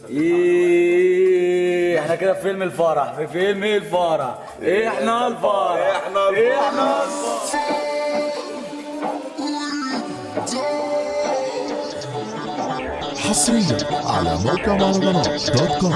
ايه احنا كده في فيلم الفرح، في فيلم الفرح. احنا الفرح، احنا الفرح. حصريا على موقع مهرجانات دوت كوم.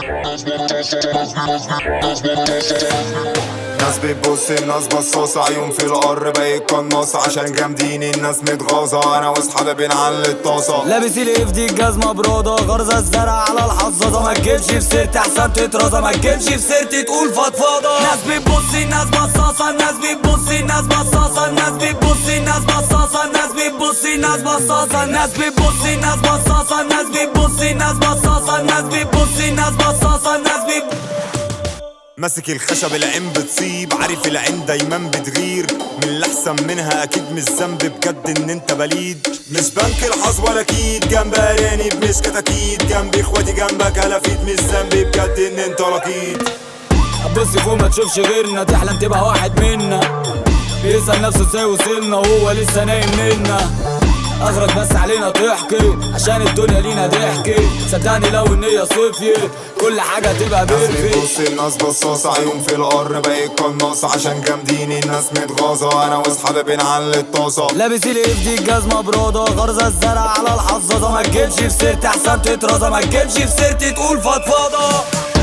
ناس بتبص الناس بصاصة، عيون في القر بقت قناصة، عشان جامدين الناس متغاظة، انا واصحابي بنعلي الطاسة. لابس الاف دي الجزمة برادة، غرزة الزرع على الحظاظة، ما تجيبش في سيرتي احسن تترازة، ما تجيبش في سيرتي تقول فضفاضة. ناس بتبص الناس بصاصة، الناس بتبص الناس بصاصة، الناس بتبص الناس بصاصة، الناس بتبص الناس بصاصة، الناس بتبص الناس بصاصة، الناس بتبص الناس بصاصة، الناس بتبص الناس بصاصة، الناس ماسك الخشب العين بتصيب، عارف العين دايما بتغير من اللي احسن منها، اكيد مش ذنب بجد ان انت بليد، مش بنك الحظ ولا اكيد، جنب ارانب مش كتاكيد، جنب اخواتي جنبك هلافيت، مش ذنب بجد ان انت لقيت. هتبص فوق ما تشوفش غيرنا، تحلم تبقى واحد منا، بيسأل نفسه ازاي وصلنا وهو لسه نايم منا، اخرج بس علينا تحكي عشان الدنيا لينا ضحكي، صدقني لو النية صفيت كل حاجة تبقى بيرفكت. بص الناس بصاصة، عيون في القر بقت قناصة، عشان جامدين الناس متغاظة، انا واصحابي بنعلي الطاسة. لابس الاف دي الجزمة برادة، غرزة الزرع على الحظاظة، ما تجيبش في سيرتي احسن تترازة، ما تجيبش في سيرتي تقول فضفاضة.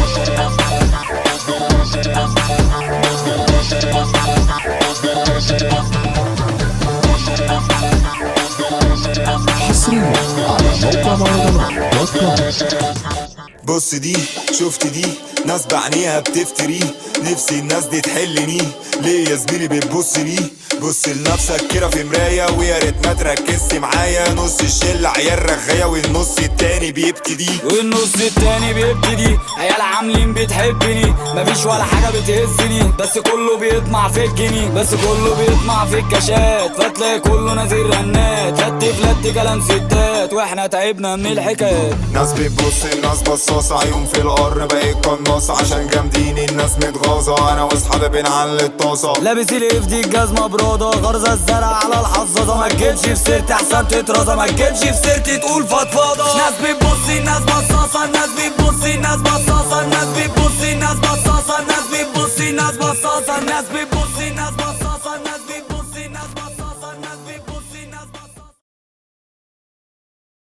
حصريا على موقع مهرجانات دوت كوم. بص دي شفت دي ناس بعينيها بتفتري، نفسي الناس دي تحلني، ليه يا زميلي بتبص ليه؟ بص لنفسك كده في مراية، ويا ريت ما تركزش معايا، نص الشلة عيال رغاية والنص التاني بيبتدي، والنص التاني بيبتدي عيال عاملين بتحبني، مفيش ولا حاجة بتهزني، بس كله بيطمع في الجنيه، بس كله بيطمع في الكاشات، فتلاقي كله نازل رنات، فلت كلام ستات، واحنا تعبنا من الحكايات. ناس بتبص الناس بصاصة، عيون في القر بقت قناصة، عشان جامدين الناس متغاظة، انا واصحابي بنعلي الطاسة. لابس الاف دي الجزمة برادة، غرزة الزرع على الحظاظة، ما تجيبش في سيرتي احسن تترازة، ما تجيبش في سيرتي تقول فضفاضة. ناس بتبص الناس بصاصة، الناس بتبص الناس بصاصة، الناس بتبص الناس بصاصة، الناس بتبص الناس بصاصة، الناس بتبص